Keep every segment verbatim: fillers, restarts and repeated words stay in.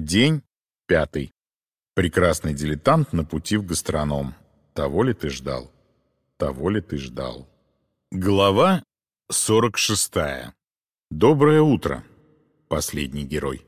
День пятый. Прекрасный дилетант на пути в гастроном. Того ли ты ждал? Того ли ты ждал? Глава сорок шестая. Доброе утро. Последний герой.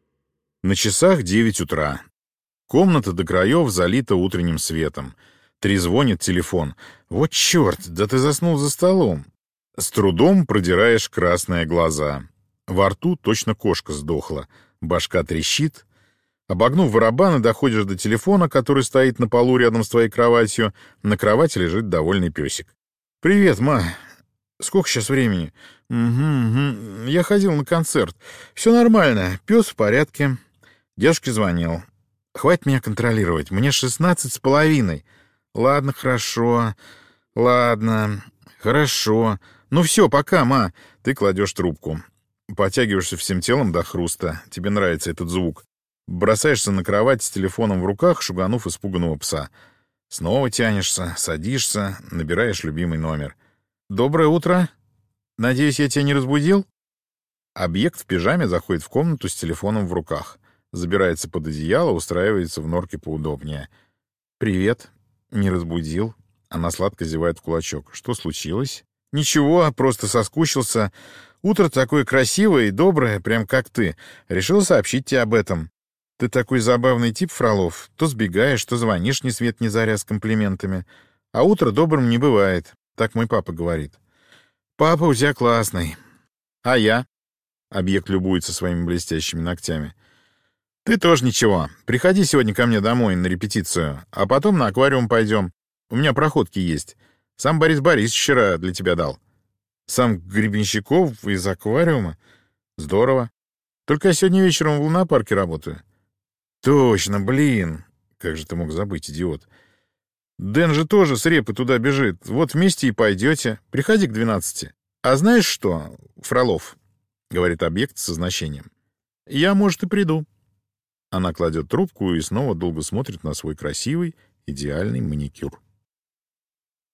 На часах девять утра. Комната до краев залита утренним светом. Трезвонит телефон. Вот черт, да ты заснул за столом. С трудом продираешь красные глаза. Во рту точно кошка сдохла. Башка трещит. Обогнув барабаны, доходишь до телефона, который стоит на полу рядом с твоей кроватью. На кровати лежит довольный песик. «Привет, ма. Сколько сейчас времени?» «Угу, угу. Я ходил на концерт. Все нормально. Пес в порядке. Дедушке звонил. Хватит меня контролировать. Мне шестнадцать с половиной. Ладно, хорошо. Ладно, хорошо. Ну все, пока, ма». Ты кладешь трубку. Потягиваешься всем телом до хруста. Тебе нравится этот звук. Бросаешься на кровать с телефоном в руках, шуганув испуганного пса. Снова тянешься, садишься, набираешь любимый номер. «Доброе утро. Надеюсь, я тебя не разбудил?» Объект в пижаме заходит в комнату с телефоном в руках. Забирается под одеяло, устраивается в норке поудобнее. «Привет. Не разбудил». Она сладко зевает в кулачок. «Что случилось?» «Ничего, просто соскучился. Утро такое красивое и доброе, прям как ты. Решил сообщить тебе об этом. Ты такой забавный тип, Фролов. То сбегаешь, то звонишь ни свет ни заря с комплиментами. А утро добрым не бывает. Так мой папа говорит». «Папа у тебя классный. А я?» Объект любуется своими блестящими ногтями. «Ты тоже ничего. Приходи сегодня ко мне домой на репетицию, а потом на аквариум пойдем. У меня проходки есть. Сам Борис Борисович вчера для тебя дал». «Сам Гребенщиков из аквариума? Здорово. Только я сегодня вечером в лунопарке работаю». «Точно, блин. Как же ты мог забыть, идиот? Дэн же тоже с репы туда бежит. Вот вместе и пойдете. Приходи к двенадцати. А знаешь что, Фролов?» — говорит объект со значением. «Я, может, и приду». Она кладет трубку и снова долго смотрит на свой красивый, идеальный маникюр.